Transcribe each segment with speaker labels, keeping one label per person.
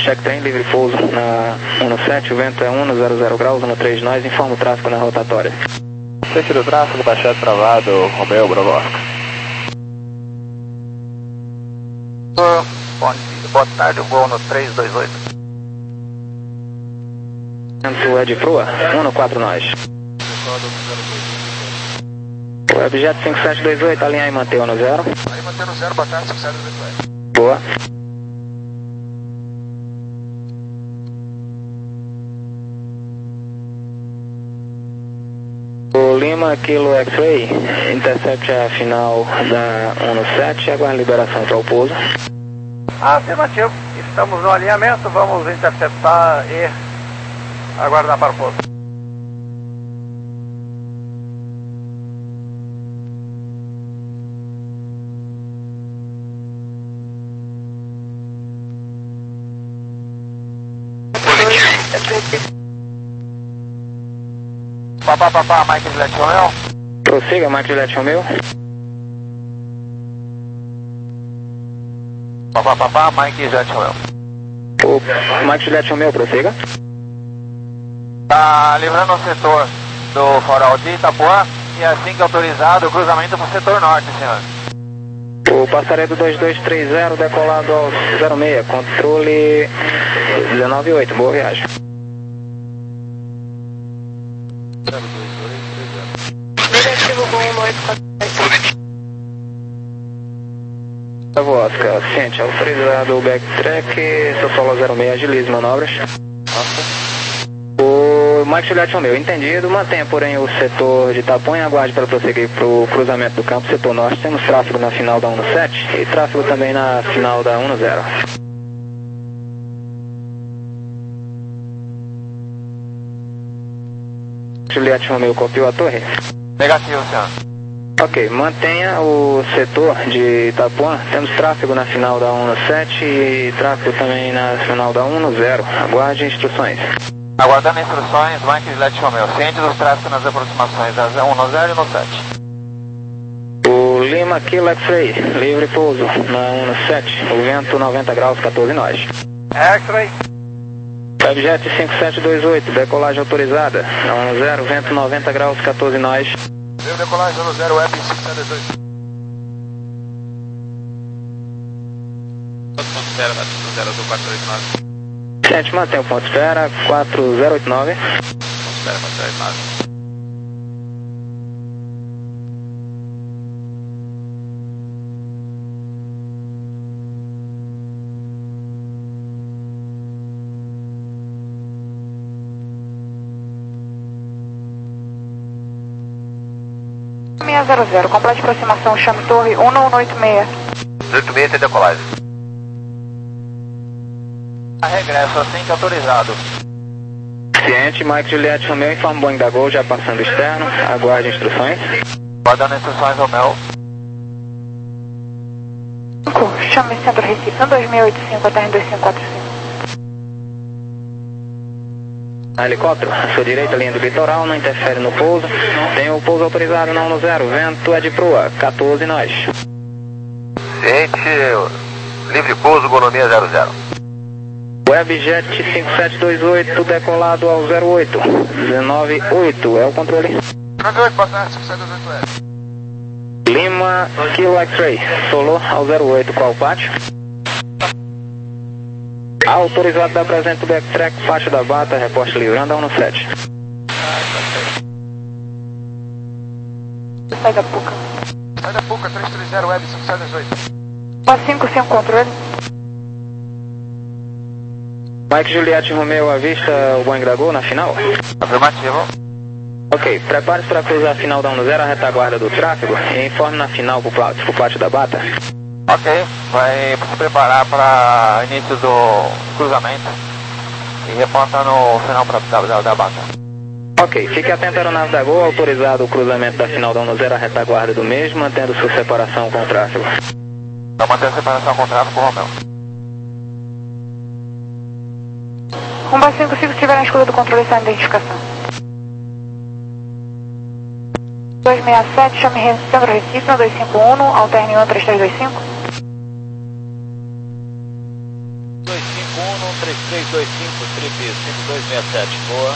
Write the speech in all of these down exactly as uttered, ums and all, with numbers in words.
Speaker 1: check train, livre pouso na um sete, o vento é um zero zero graus, um três nós, informa o tráfego na rotatória.
Speaker 2: Sentido tráfego, baixado travado, Romeo, Bravo Oscar.
Speaker 3: Bom dia, boa tarde, voo no três dois oito.
Speaker 1: Vento é de proa, um quatro nós. Webjet cinco sete dois oito, alinhar e manter no zero.
Speaker 3: Aí mantendo zero, boa tarde, cinco sete dois oito.
Speaker 1: Boa. O Lima, Kilo X-Ray, intercept a final da um sete, aguarda liberação para o pouso.
Speaker 3: Afirmativo, estamos no alinhamento, vamos interceptar e aguardar para o pouso. Papá, papá, Mike Juliette Romeo.
Speaker 1: Prossiga, Mike Juliette Romeo.
Speaker 3: Papá, papá, Mike Juliette Romeo.
Speaker 1: O Mike Juliette Romeo, prossiga.
Speaker 3: Tá livrando o setor do Farol de Itapuã e assim que autorizado o cruzamento para o setor norte, senhor.
Speaker 1: O passaredo dois dois três zero, decolado ao zero seis, controle dezenove oito, boa viagem.
Speaker 4: Negativo com um oito quatro.
Speaker 1: Bravo Oscar, ciente, autorizado o backtrack, seu solo zero seis, agilize manobras. O Mike Juliette Romeo, entendido, mantenha porém o setor de Itapuã e aguarde para prosseguir para o cruzamento do campo setor norte. Temos tráfego na final da um sete e tráfego também na final da um zero. Juliette Romeo, copiou a torre?
Speaker 3: Negativo, senhor.
Speaker 1: Ok, mantenha o setor de Itapuã, temos tráfego na final da um sete e tráfego também na final da um zero, aguarde instruções.
Speaker 3: Aguardando instruções, Mike Juliette Romeo, ciente dos tráfegos nas aproximações das um zero e um sete.
Speaker 1: O Lima Kilo X-Ray, livre pouso na um sete, o vento noventa graus, quatorze nós.
Speaker 3: X-Ray.
Speaker 1: Webjet cinco sete dois oito, decolagem autorizada na um zero, vento noventa graus, quatorze nós.
Speaker 3: Deu decolagem no zero, Web cinco sete dois oito. Todo ponto espera, no zero do quatro oito nove.
Speaker 1: Ciente, mantém o ponto espera, quatro zero oito nove.
Speaker 3: Ponto espera, quatro zero oito nove.
Speaker 4: seis zero zero, complete aproximação, chame torre um um oito seis.
Speaker 3: oito seis tem decolagem. A regresso assim que autorizado.
Speaker 1: Ciente, Mike Juliette Romeo, informa o Boeing da Gol, já passando externo, aguarde instruções.
Speaker 3: Aguardando instruções, Romeo.
Speaker 4: cinco, chame centro Recife, um dois seis oito cinco, até dois cinco quatro cinco.
Speaker 1: Helicóptero, à sua direita, linha do litoral, não interfere no pouso. Tem o pouso autorizado na um zero, vento é de proa, quatorze nós.
Speaker 3: Ciente, livre pouso, economia zero zero.
Speaker 1: Webjet cinco sete dois oito, decolado ao zero oito, dezenove oito, é o controle.
Speaker 3: dezenove oito, boa tarde, cinco sete dois oito.
Speaker 1: Lima, Kilo X-Ray, solo ao zero oito, qual pátio? Autorizado da presente do backtrack, pátio da Bata, reporte livrando a um sete.
Speaker 4: Sai da Puca.
Speaker 3: Sai da Puca, três três zero, Web cinco sete dois oito.
Speaker 4: Pós cinco cinco, controle.
Speaker 1: Mike Juliette Romeo, avista o Boeing da Gol na final?
Speaker 3: Afirmativo.
Speaker 1: Ok, prepare-se para cruzar a final da um zero, a retaguarda do tráfego, e informe na final para o pátio, pro pátio da Bata.
Speaker 3: Ok, vai se preparar para início do cruzamento e reporta no final pra, da, da, da bata.
Speaker 1: Ok, fique atento à aeronave da Gol, autorizado o cruzamento da final da um zero, a retaguarda do mesmo, mantendo sua separação com o tráfego.
Speaker 3: Vai manter a separação com o tráfego, Romeo.
Speaker 4: um dois cinco cinco, se estiver na escuta do controle, sai na identificação. dois seis sete, chame Centro Recife, um dois cinco um, alterne um três três dois cinco.
Speaker 3: dois cinco um,
Speaker 5: três três dois cinco, trip cinco dois seis sete, boa.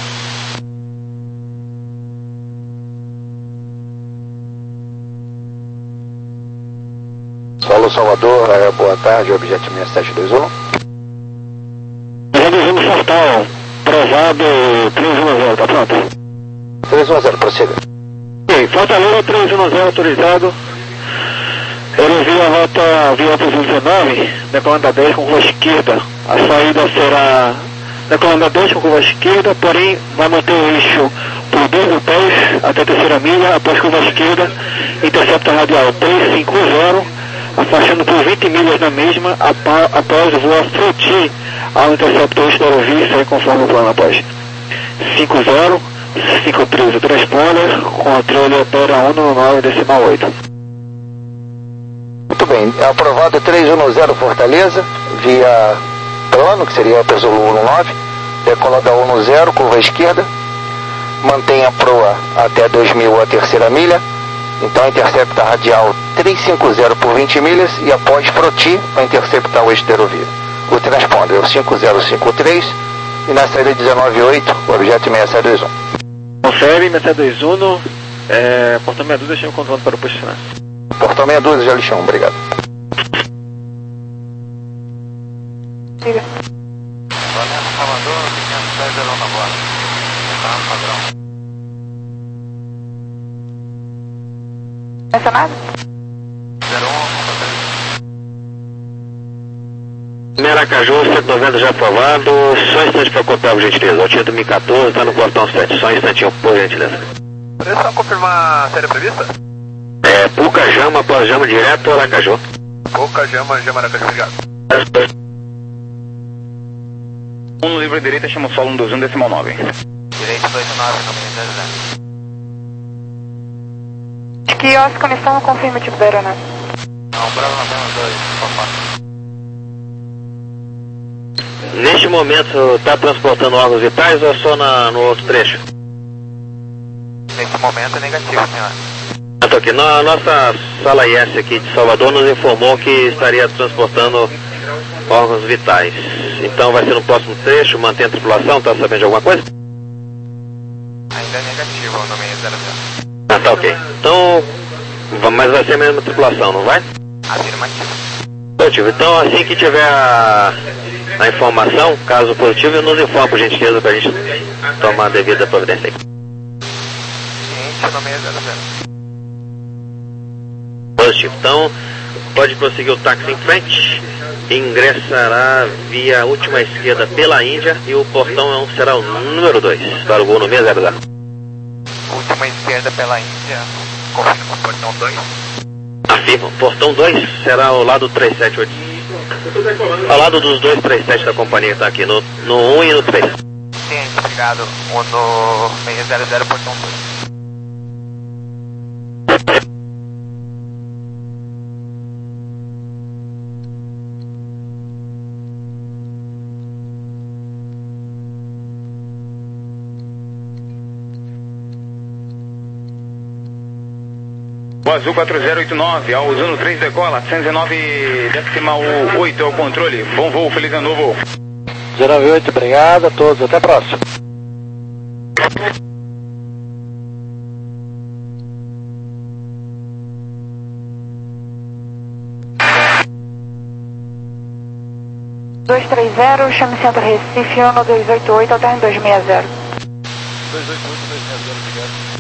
Speaker 6: Solo Salvador, é, boa tarde, objeto seis sete dois um.
Speaker 1: Reduzindo Fortal, provado três um zero, tá pronto?
Speaker 6: três um zero, prossiga.
Speaker 1: Sim, Fortaleza três um zero autorizado. Ele envia a rota via trezentos e dezenove, decolando dez com curva esquerda. A saída será decolando dez com curva esquerda, porém vai manter o eixo por dois hotéis até a terceira milha, após curva esquerda, intercepta radial trezentos e cinquenta, afastando por vinte milhas na mesma, após o voo a Fruti ao interceptor eixo da aerovia, conforme o plano após cinquenta, cinco treze, transponder, controle opera um nove decimal oito.
Speaker 6: Muito bem, aprovado três um zero Fortaleza, via plano, que seria o Zulu um nove, decolada um zero, curva esquerda, mantém a proa até dois mil a terceira milha, então intercepta radial trezentos e cinquenta por vinte milhas e após Froti vai interceptar o eixo da aerovia. O transponder é o cinco zero cinco três e na saída dezenove oito, o objeto seis sete dois um.
Speaker 1: Confere, seis sete dois um, é, portão meia dúzia, deixa eu controle para o posicionar.
Speaker 6: Portão meia dúzia, já lixão, obrigado.
Speaker 4: Siga.
Speaker 3: Valendo, Salvador, quinhentos e dez zero um na borda. Tá, padrão.
Speaker 4: Mencionado?
Speaker 3: zero um,
Speaker 1: Meracaju, cento e noventa já aprovado, só um instante para copiar, por gentileza. O Tieto M quatorze está no portão sete, só um instantinho, por gentileza.
Speaker 3: Pode só confirmar a série prevista?
Speaker 1: É, Puca Jama, após Jama direto, Aracaju.
Speaker 3: Pouca Jama, Jama Aracaju, obrigado.
Speaker 1: Um no livro direita, chama o solo um dois um decimal nove.
Speaker 3: Direito dois nove, no meio zero zero.
Speaker 4: Quiosque, conexão, confirma o tipo da aeronave.
Speaker 3: Não, Bravo noventa e dois, por favor.
Speaker 1: Neste momento, está transportando órgãos vitais ou é só na, no outro trecho?
Speaker 3: Nesse momento é negativo, senhor.
Speaker 1: Estou aqui. Na nossa sala I S aqui de Salvador nos informou que estaria transportando órgãos vitais. Então vai ser no próximo trecho, mantém a tripulação, está sabendo de alguma coisa?
Speaker 3: Ainda é negativo no meio zero zero.
Speaker 1: Ah, tá ok. Então, mas vai ser a mesma tripulação, não vai?
Speaker 3: Afirmativo.
Speaker 1: Positivo. Então, assim que tiver a, a informação, caso positivo, nos informa, por gentileza, para a gente tomar a devida providência aí.
Speaker 3: Ciente no meio zero zero.
Speaker 1: Positivo. Então, pode prosseguir o táxi em frente. Ingressará via última esquerda pela Índia e o portão será o número dois, para o voo no seis zero zero.
Speaker 3: Última esquerda pela Índia. Confirma o portão dois.
Speaker 1: Afirma. Portão dois será ao lado do três sete oito. Ao lado dos dois três sete da companhia que está aqui, no, no um e no três.
Speaker 3: Ciente, obrigado. O no seis zero zero, portão dois.
Speaker 7: O Azul quatro zero oito nove, ao Usuno três decola, cento e nove decimal oito é o controle. Bom voo, feliz ano novo.
Speaker 6: zero nove oito, obrigado a todos, até a próxima.
Speaker 4: dois três zero, chame Centro Recife, um dois oito oito, alterno dois seis zero.
Speaker 5: dois oito oito, dois seis zero, obrigado.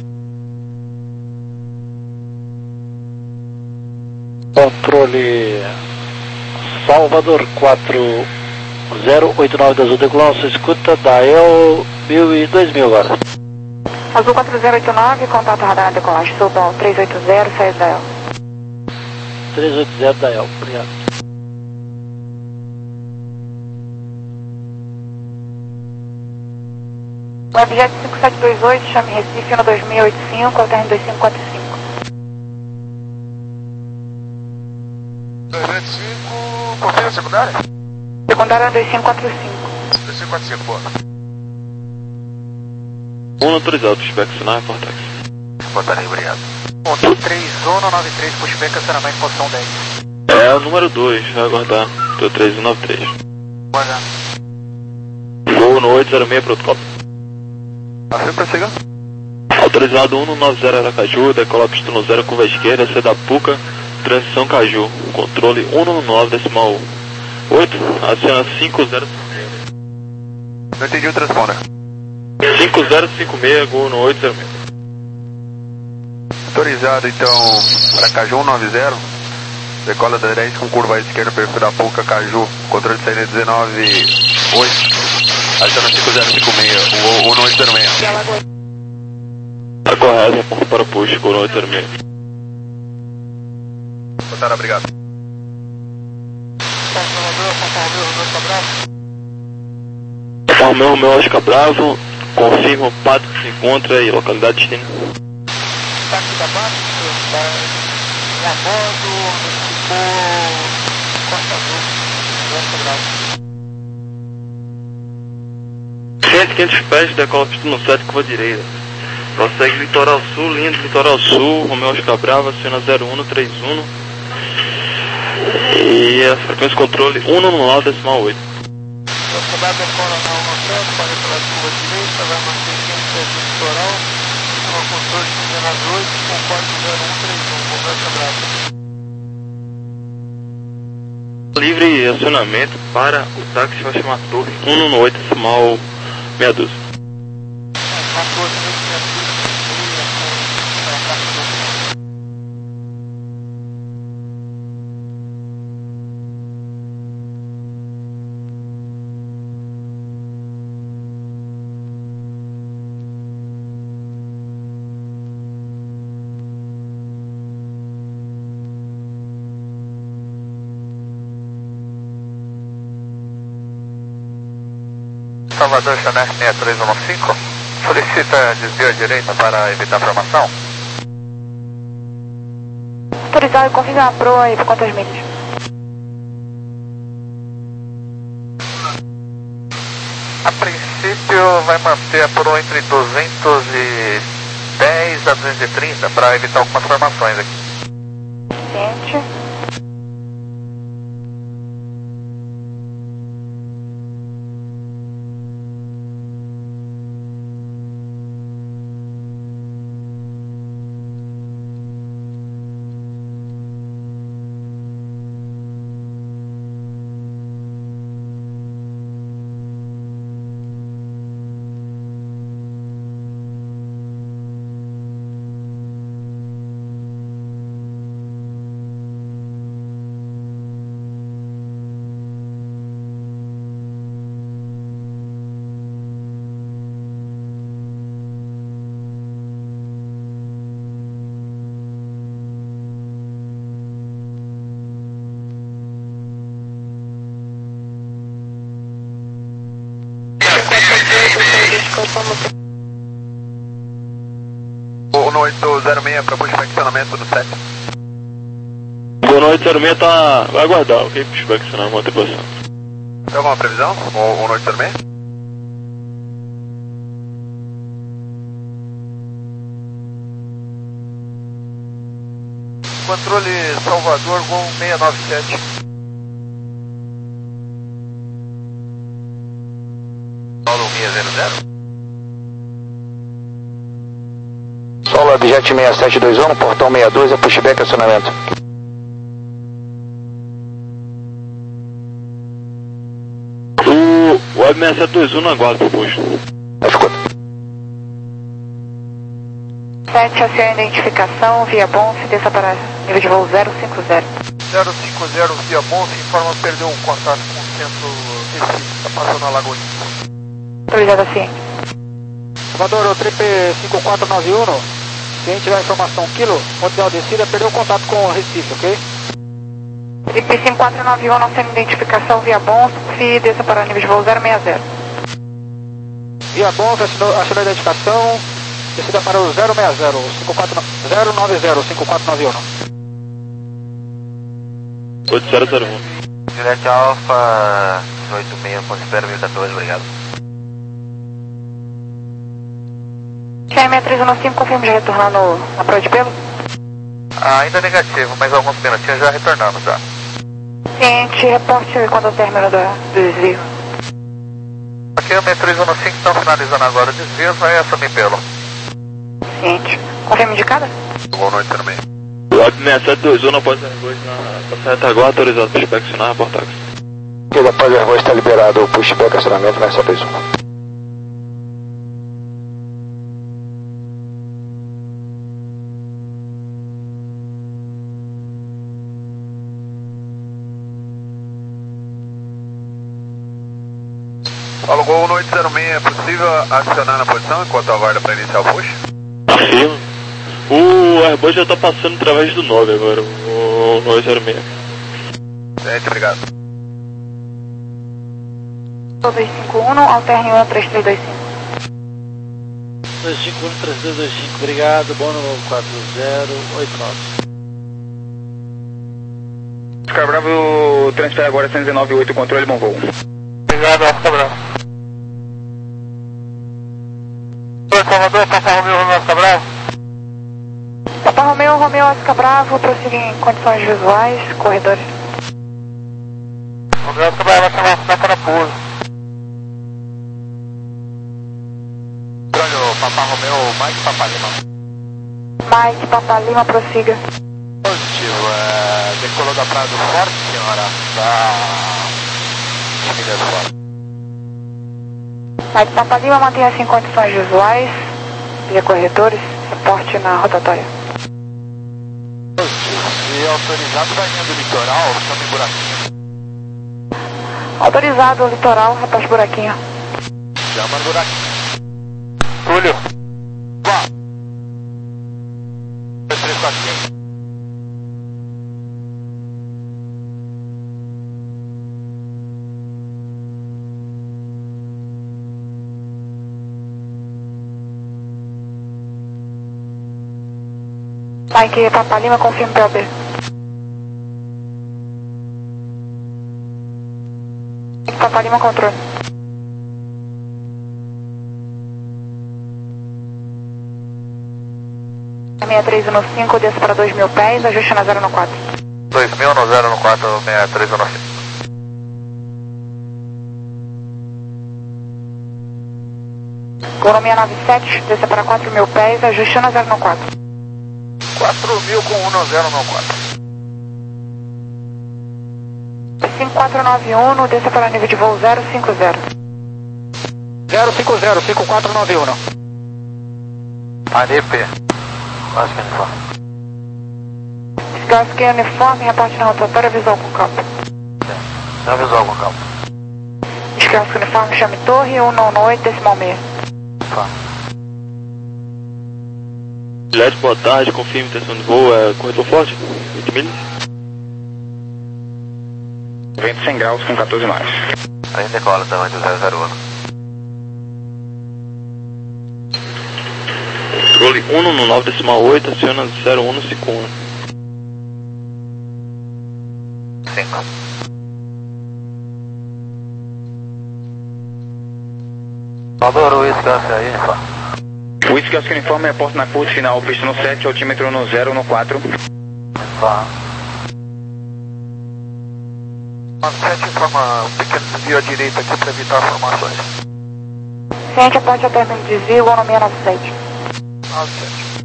Speaker 6: Controle Salvador quatro zero oito nove da Azul Decolão, você escuta Dael mil e dois mil agora.
Speaker 4: Azul quatro zero oito nove, contato radar decolagem, Sultão três oito zero, saída da El.
Speaker 6: três oito zero Dael, obrigado.
Speaker 4: Webjet cinco sete dois oito, chame Recife, um dois seis oito cinco, alterno dois cinco quatro cinco.
Speaker 3: dois oito cinco, confirma a secundária?
Speaker 4: Secundária dois cinco quatro cinco.
Speaker 3: dois cinco quatro cinco, boa.
Speaker 2: Um autorizado, pushback sinal e portax.
Speaker 3: Botarei, obrigado. Ponto três um nove três, pushback, acionamento, posição dez.
Speaker 2: É o número dois, vai aguardar. Tô três um nove três.
Speaker 3: Guardar.
Speaker 1: Gol no oito zero seis, protocolo.
Speaker 2: Assim, prossiga.
Speaker 1: Autorizado um nove zero Aracaju, decola pista no zero, curva esquerda, C da Puca, transição Caju. Controle um nove decimal oito, aciona cinco zero cinco seis.
Speaker 2: Não entendi o transponder.
Speaker 1: cinco zero cinco seis, gol no oito zero seis.
Speaker 2: Autorizado então, Aracaju um nove zero, decola da dez com curva à esquerda, perfil da Puca, Caju, controle de saída dezenove oito, aciona cinco zero cinco seis, o um oito zero seis.
Speaker 1: Tá correto, reporta para o push, gol no oito zero seis.
Speaker 2: Botaram, obrigado.
Speaker 1: Romeu, Romeu, Oscar Bravo, confirma o pato que se encontra e localidade de destino.
Speaker 3: Táxi da Bate, está a bordo, ficou Costa Azul, Oscar Bravo.
Speaker 1: cento e quinhentos pés, decola pista no sete, curva direita. Prossegue litoral sul, linha do litoral sul, Romeu Oscar Bravo, aciona zero um três um. E a frequência controle um nove decimal oito.
Speaker 3: Oscar Bravo decola na um sete, para pela curva direita, vai manter quinhentos pés do litoral, no controle de dezenove oito, com código zero um três um, Romeu Oscar Bravo.
Speaker 1: Livre acionamento para o táxi vai chamar Torre um oito decimal meia dúzia.
Speaker 3: Salvador Chanel seis três um cinco, solicita desvio à direita para evitar formação.
Speaker 4: Autorizado, confirma a proa aí por quantas milhas?
Speaker 3: A princípio vai manter a proa entre duzentos e dez a duzentos e trinta para evitar algumas formações aqui.
Speaker 4: Gente.
Speaker 2: um oito zero seis para pushback acionamento do sete.
Speaker 1: Gol no oito zero seis tá... vai aguardar, ok? Pushback acionamento, manter posição.
Speaker 2: Tem alguma previsão? O um oito zero seis?
Speaker 3: Controle Salvador, Gol seis nove sete. Paulo seis zero zero.
Speaker 6: Solo Abjet seis sete dois um, portão sessenta e dois, é pushback acionamento.
Speaker 1: O Web seis sete dois um na guarda pro posto.
Speaker 6: Escuta.
Speaker 4: sete, aciona identificação, via bom, se desça para nível de voo zero cinco zero.
Speaker 3: zero cinco zero via Bonf, informa perdeu o contato com o centro Recife, está passando a Lagoinha.
Speaker 4: Autorizado assim.
Speaker 3: Salvador, o trip cinco quatro nove um, se a gente tiver a informação quilo, pode dar a descida, perdeu o contato com o Recife, ok?
Speaker 4: Trip cinco quatro nove um, aciona identificação, via bom, se desça para nível de voo zero seis zero.
Speaker 3: Via Bonf, acionou a identificação, descida para o zero seis zero, cinco quatro zero nove zero, cinco quatro nove um.
Speaker 1: oito zero zero um.
Speaker 3: Juliette Alfa, oito seis, considera mil quatorze, obrigado.
Speaker 4: X M três um cinco, confirma já retornando na prova de pelo?
Speaker 3: Ah, ainda negativo, mas alguns minutinhos já retornamos já.
Speaker 4: Ciente, reporte quando o término do, do desvio.
Speaker 3: Ok,
Speaker 6: seis três um cinco, estão finalizando agora o desvio, vai assumir pelo.
Speaker 4: Ciente. Confirme indicada?
Speaker 2: Boa noite, zero seis.
Speaker 8: Log seis sete dois um após Airbus na passagem agora, autorizado para inspecionar a portax.
Speaker 6: Ok, após Airbus está liberado o pushback, acionamento na sete dois um.
Speaker 2: Fala, Gol um oito zero seis, é possível acionar na posição enquanto aguarda para iniciar o push?
Speaker 8: Sim. O Airbus já está passando através do nove agora, o nove zero seis.
Speaker 2: Gente, obrigado.
Speaker 4: dois cinco um, alterne um três três dois cinco.
Speaker 3: dois cinco um, três três dois cinco, obrigado, Bono quatro zero oito nove.
Speaker 7: Oscar Bravo, transfere agora cento e dezenove oito, controle, bom voo.
Speaker 3: Obrigado, Oscar Bravo. Oi, Salvador, Papa Romeu, Romeu, Oscar Bravo.
Speaker 4: Papa Romeu, Romeu, Oscar Bravo, prossiga em condições visuais, corredores.
Speaker 3: Romeu, Oscar Bravo, vai chamar a para pouso.
Speaker 6: Olha, Papa Romeu, Mike Papa Lima.
Speaker 4: Mike, Papa Lima, prossiga.
Speaker 6: Positivo, é, decolou da Praia do Forte, senhora, da milhas fora.
Speaker 4: Mike, Papa Lima, mantenha-se em condições visuais, via corredores, suporte na rotatória.
Speaker 6: Positivo, e autorizado vai indo do litoral, chame buraquinho.
Speaker 4: Autorizado, litoral, repasse buraquinho.
Speaker 6: Chama no buraquinho. Túlio. Vá. dois três quatro cinco.
Speaker 4: Mike, Papa Lima, confirme P O B. Mike, Papa Lima, controle. seis três um cinco, desça para dois mil pés, ajuste na zero no quatro.
Speaker 6: dois mil no zero no quatro, seis três um cinco.
Speaker 4: Gol no seis nove sete, desça para quatro mil pés, ajuste na zero no quatro.
Speaker 6: quatro mil com um no zero no quatro.
Speaker 4: cinco quatro nove um, desça para nível de voo zero cinco zero.
Speaker 6: zero cinco zero, cinco quatro nove um. A D P. Gasque uniforme.
Speaker 4: Gasque uniforme, reparte na rotatória, visual com campo.
Speaker 6: Já visual com campo.
Speaker 4: Desgasque uniforme, chame torre, um nove oito, decimal seis.
Speaker 6: Tá.
Speaker 8: Juliette, boa tarde, confirme intenção de voo, é corredor forte, oito milhas.
Speaker 7: Vento cem graus com quatorze mais.
Speaker 6: A gente decola também do zero zero um.
Speaker 8: Controle um no nove decimal oito, aciona zero um no cinco um.
Speaker 6: cinco. Salvador, o Wisconsin aí, pá.
Speaker 7: O Wisconsin uniforme reporta na curta final, pista no sete, altímetro no zero no quatro.
Speaker 6: Pá. Uma sete informa um pequeno desvio à direita aqui para evitar formações.
Speaker 4: Ciente, aponte a término de desvio, gol no seis nove sete.
Speaker 6: nove sete.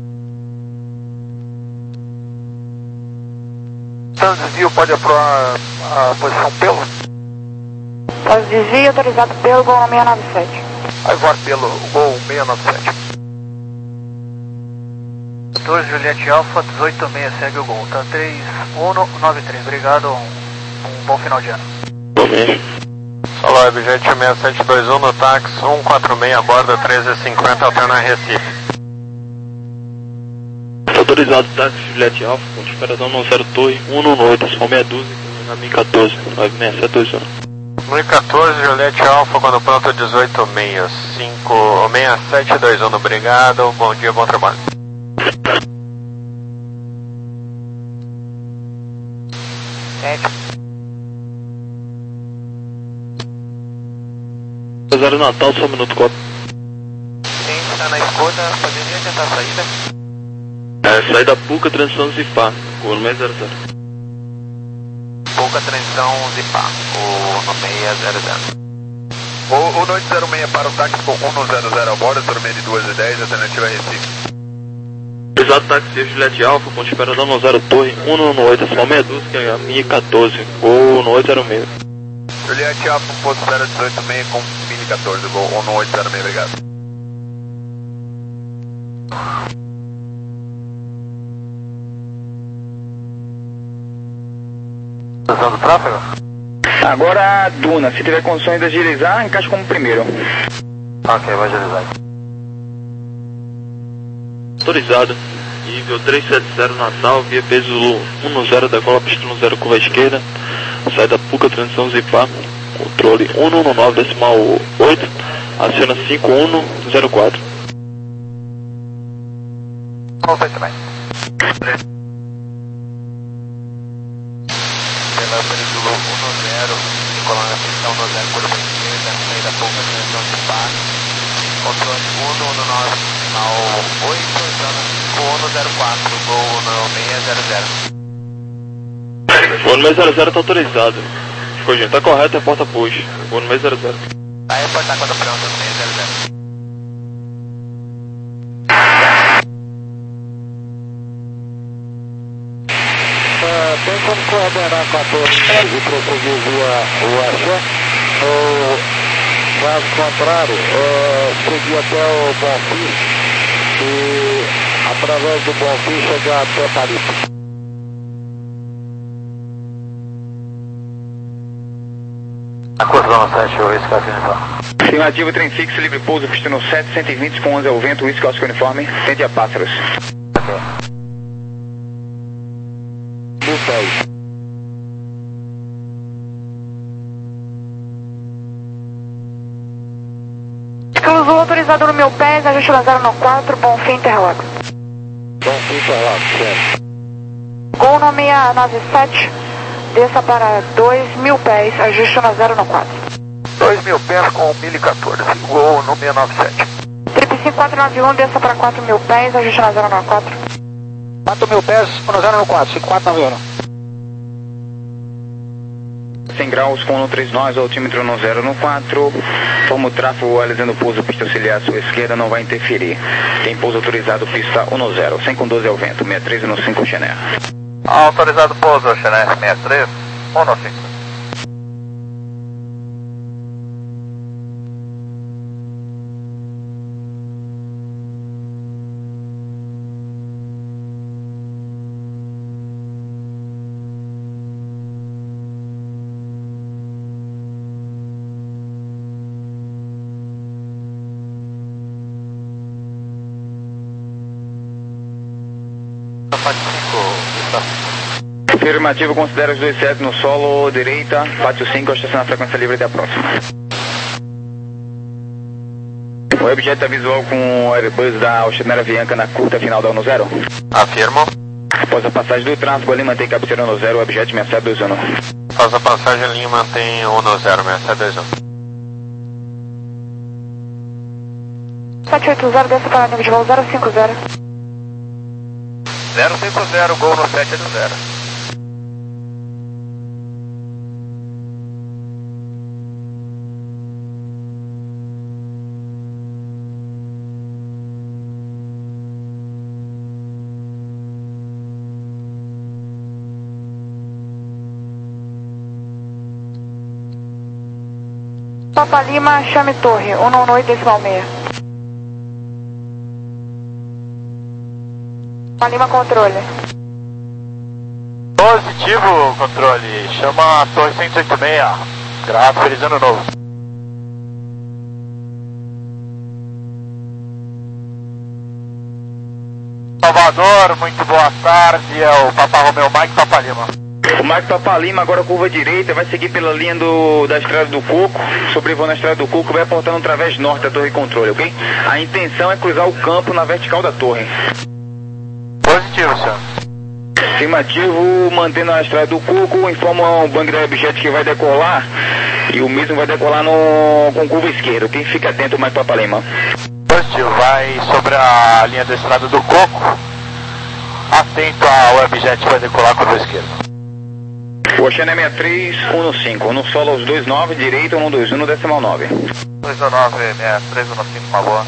Speaker 6: Então, desvio pode aprovar a posição pelo?
Speaker 4: Após desvio, autorizado pelo gol no seis nove sete.
Speaker 6: Agora pelo gol seis nove sete. dois Juliette Alfa, dezoito seis, segue o gol. Tá três um nove três, obrigado, um, um bom final de ano.
Speaker 8: Bom mesmo.
Speaker 6: Olá, Objet seis sete dois um no táxi, um quatro seis, aborda treze cinquenta, alterna Recife.
Speaker 8: Autorizado táxi Juliette Alfa, ponto de operação no zero torre, um no oito, decimal seis doze, na M I quatorze, nove seis sete dois um.
Speaker 6: M I quatorze, Juliette Alfa, quando pronto dezoito seis, cinco seis sete dois um, obrigado, bom dia, bom trabalho.
Speaker 8: zero Natal, só um minuto quatro.
Speaker 6: Sim, está na escuta, poderia tentar a saída?
Speaker 8: É, saída Puca, transição Zipar, o seis zero zero.
Speaker 6: Pouca transição Zipar, o seis zero zero.
Speaker 2: O um oito zero seis para o táxi com um zero zero a bordo, turma de duas e dez, alternativa Recife.
Speaker 8: Exato, táxi Juliette Alfa, ponte espera dando zero torre, um um oito, decimal meia dúzia, que é a minha quatorze, gol um oito zero seis.
Speaker 2: Juliette Alfa, ponto espera dezoito seis com mini quatorze, gol um oito zero seis, obrigado.
Speaker 6: Do tráfego?
Speaker 7: Agora, Duna, se tiver condições de agilizar, encaixa como primeiro.
Speaker 6: Ok, vai agilizar.
Speaker 8: Autorizado, nível trezentos e setenta Natal, via peso um zero, decola pista um zero, curva esquerda, saída Puca, transição Zipar, controle um um nove, decimal oito, aciona cinco um zero quatro.
Speaker 6: Não sei também. Pela período um zero, decolando a pista um zero, curva esquerda, saída Puca, transição Zipar, controle um um nove, decimal oito, aciona cinco um zero quatro, gol seis zero zero.
Speaker 8: O número zero zero está autorizado. Ficou, gente, tá correto, é porta push. O número zero zero.
Speaker 6: Vai reportar quando pronto, seis zero zero.
Speaker 3: Tem como coordenar com a torre e prosseguir via o Axé, ou caso contrário, é, seguir até o Bonfim e através do Bonfim chegar até Tarifa.
Speaker 6: Acordão sete, o Whisky Uniforme.
Speaker 7: Afirmativo, trem fixo, livre pouso, pistando sete, cento e vinte com onze ao vento, Whisky Oscar Uniforme, tende a Pássaros.
Speaker 6: Ok.
Speaker 3: dez.
Speaker 4: Cruzou autorizado no meu pés, ajuste na zero quatro, Bonfim Interlock.
Speaker 3: Bonfim Interlock, certo.
Speaker 4: Gol no seis nove sete, desça para dois mil pés, ajuste na zero quatro.
Speaker 6: dois mil pés com mil e quatorze, gol no seis nove sete.
Speaker 4: Triple cinco quatro nove um, desça para quatro mil pés, ajuste na zero quatro.
Speaker 3: quatro mil pés no zero quatro, cinco quatro nove um.
Speaker 7: cem graus com um três nós, altímetro no zero quatro. Forma o tráfego, alisando pouso, pista auxiliar à sua esquerda, não vai interferir. Tem pouso autorizado, pista um zero, cem com doze ao vento, sessenta e três no cinco Chené.
Speaker 6: Autorizado pouso, Chené sessenta e três, um no cinco.
Speaker 7: Afirmativo, considera os dois sete no solo, direita, pátio cinco, estaciona a frequência livre da próxima. O objeto é visual com o Airbus da Oceanera Avianca na curta final da um zero.
Speaker 6: Afirmo.
Speaker 7: Após a passagem do tráfego, ali mantém cabeceira no zero, o objeto seis sete dois um.
Speaker 6: Após a passagem, a linha mantém um no zero, seis sete dois um.
Speaker 4: sete oito zero, desça para nível de voo zero cinco zero.
Speaker 6: zero cinco zero, gol no sete do zero.
Speaker 4: Papa Lima, chame torre, um um oito, decimal seis. Papa Lima, controle.
Speaker 6: Positivo, controle. Chama a torre cento e oitenta e seis. Grave, feliz ano novo. Salvador, muito boa tarde. É o Papa Romeu Mike Papa Lima.
Speaker 7: O Mike Papa Lima, agora curva direita, vai seguir pela linha do, da Estrada do Coco, sobrevoando a Estrada do Coco, vai aportando através norte da torre de controle, ok? A intenção é cruzar o campo na vertical da torre.
Speaker 6: Positivo, senhor.
Speaker 7: Afirmativo, mantendo a Estrada do Coco, informa o banco de objetos que vai decolar, e o mesmo vai decolar no, com curva esquerda, ok? Fica atento, Mike Papa Lima.
Speaker 6: Positivo, vai sobre a linha da Estrada do Coco, atento ao objeto que vai decolar com a curva esquerda.
Speaker 7: O Oceano é sessenta e três quinze, no solo aos vinte e nove, direito um dois um decimal nove.
Speaker 2: dois nove, sessenta e três quinze, uma boa.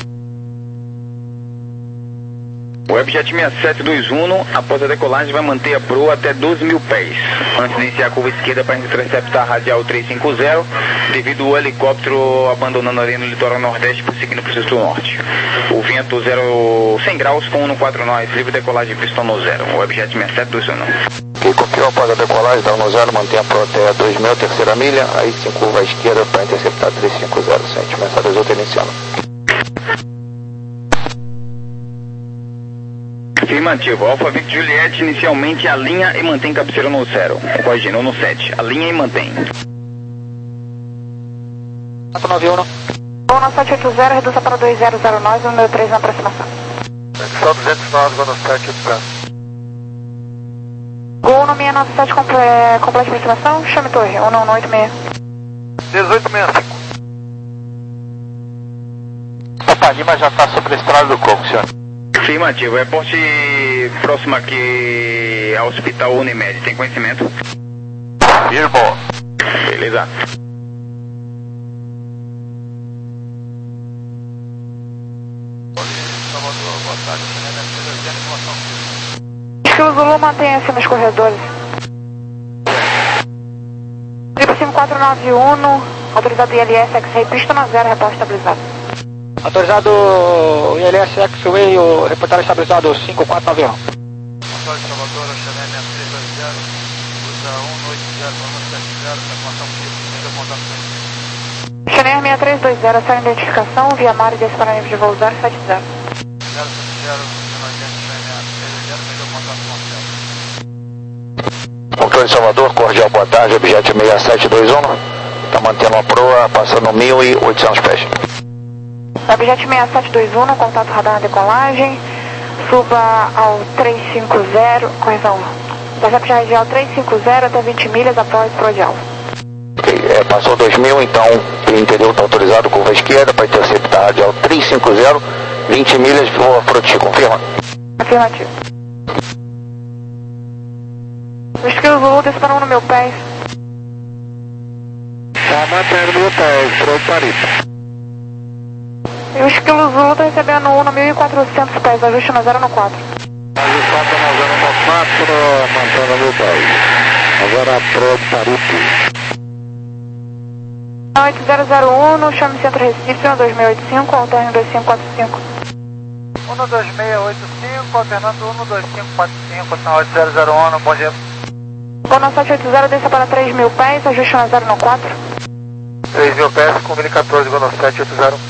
Speaker 7: Webjet sessenta e sete vinte e um, após a decolagem vai manter a proa até doze mil pés, antes de iniciar a curva esquerda para interceptar a radial trezentos e cinquenta, devido ao helicóptero abandonando ali no litoral nordeste, prosseguindo para o sexto norte. O vento zero, cem graus com um quatro nós, livre decolagem pistão no zero, Webjet sessenta e sete vinte e um.
Speaker 6: Ok, confiou após a decolagem, dá no zero, mantém a proa até dois mil, terceira milha, aí sim curva à esquerda para interceptar trezentos e cinquenta, sente mensagem outra iniciando.
Speaker 7: Afirmativo, Alfa Victor Juliette inicialmente alinha e mantém cabeceira no zero. Corrigindo no sete, alinha e mantém.
Speaker 3: quatro nove um.
Speaker 4: Gol no sete oito zero, reduza para dois zero zero nove, número três na aproximação.
Speaker 2: Só duzentos e nove, gol no sete oito zero.
Speaker 4: Gol no seiscentos e noventa e sete, comple completa aproximação, chame torre, um um oito seis.
Speaker 2: dezoito sessenta e cinco.
Speaker 6: Opa, Lima já está sobre a estrada do Coco, senhor.
Speaker 7: Afirmativo, é porte próximo aqui ao Hospital Unimed, tem conhecimento?
Speaker 6: Irmão.
Speaker 7: Beleza.
Speaker 4: Esquilo Zulu, mantenha-se nos corredores. Triple cinco quatro nove um, autorizado I L S X-Ray, pista no zero, repórter estabilizado.
Speaker 3: Autorizado I L S X-Way, o reportagem estabilizado cinco quatro nove um.
Speaker 2: Motor de Salvador, Oceano sessenta e três vinte, usa um oito zero, vamos sete zero, informação fixa, contato sempre.
Speaker 4: Chenier sessenta e três vinte, essa é a identificação, via mar e desce para nível de voo zero sete zero.
Speaker 2: zero sete zero,
Speaker 6: Controle de Salvador, cordial boa tarde, objeto sessenta e sete vinte e um, está mantendo a proa, passando mil e oitocentos pés.
Speaker 4: Objeto sessenta e sete vinte e um, contato radar na decolagem, suba ao trezentos e cinquenta, correção, intercept radial trezentos e cinquenta até vinte milhas após proa de alfa.
Speaker 6: Ok, é, passou dois mil, então o interior está autorizado, curva esquerda, para interceptar a radial trezentos e cinquenta, vinte milhas, voa para o ti, confirma?
Speaker 4: Afirmativo. O Esquilo Zulu, desce para um no meu pés.
Speaker 3: Tá mantendo meu pé, pronto para isso.
Speaker 4: E o Esquilo Zulu está recebendo um no mil e quatrocentos pés, ajuste no zero no quatro.
Speaker 3: Ajuste no zero no quatro, mantendo meu pé. Agora pronto para isso.
Speaker 4: oito zero zero um, chame Centro Recife, um dois seis oito cinco, alterne dois cinco quatro cinco.
Speaker 2: um dois seis oito cinco, alternando um dois cinco quatro cinco, sinal oito zero zero um, bom dia.
Speaker 4: Gol no sete oito zero, desça para três mil pés, ajuste no zero no quatro.
Speaker 2: três mil pés, com mil e quatorze, gol no sete oito zero.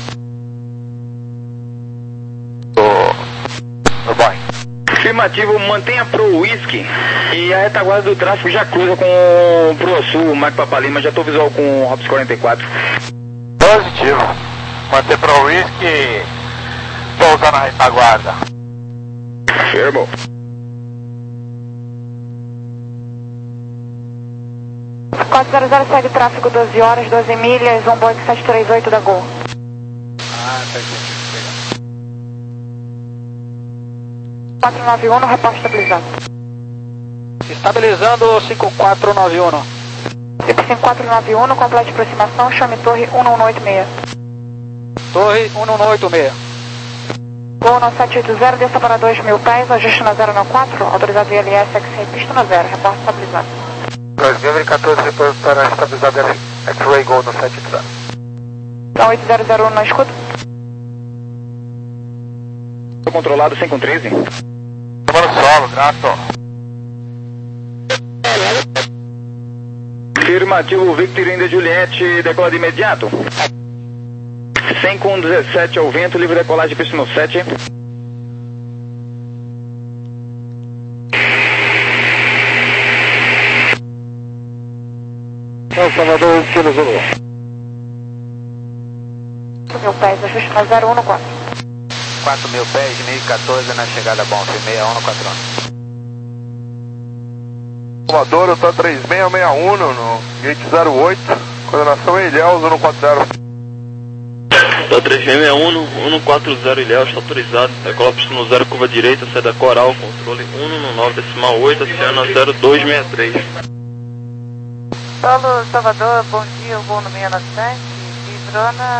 Speaker 6: Ô, boy.
Speaker 7: Afirmativo, mantenha pro Whisky e a retaguarda do tráfego já cruza com pro sul, Mike Papalima, já estou visual com o Hops quarenta e quatro.
Speaker 6: Positivo. Manter pro Whisky, pousar na retaguarda.
Speaker 7: Firmo.
Speaker 4: quatro zero zero segue tráfego doze horas, doze milhas, um Boeing sete três oito da Gol.
Speaker 3: Ah, tá aqui.
Speaker 4: quatro nove um, no repórter estabilizado.
Speaker 3: Estabilizando cinco quatro nove um.
Speaker 4: cinco quatro nove um, complete aproximação, chame torre um um oito seis.
Speaker 3: Torre um um oito seis.
Speaker 4: Gol no sete oito zero, desça para dois mil pés, ajuste no zero no quatro, autorizado I L S X-Ray, pista no zero, repórter estabilizado.
Speaker 2: dois mil e quatorze, depois para estabilizado X-Ray, gol no sete zero.
Speaker 4: Então oito zero zero um na escuta.
Speaker 7: Estou controlado cem com treze.
Speaker 6: Tomando solo, grato.
Speaker 7: Afirmativo, Victor India Juliette, decola de imediato. cem com dezessete ao vento, livre decolagem, pista no sete.
Speaker 3: El Salvador, Esquilo Zulu.
Speaker 4: Mil pés, ajuste no zero um no quatro.
Speaker 2: quatro mil pés, mil e quatorze na chegada bom, sessenta e um no quatro. Salvador, eu tô três seis seis um no gate zero oito, coordenação Ilhéus, um no quatro zero.
Speaker 8: Tá três seis seis um, um no quatro zero Ilhéus, está autorizado, decola pista no zero, curva direita, saída coral, controle um no nove decimal oito, oceano zero dois seis três.
Speaker 4: Paulo Salvador, bom dia, o voo no seiscentos e noventa e sete, Vibrona.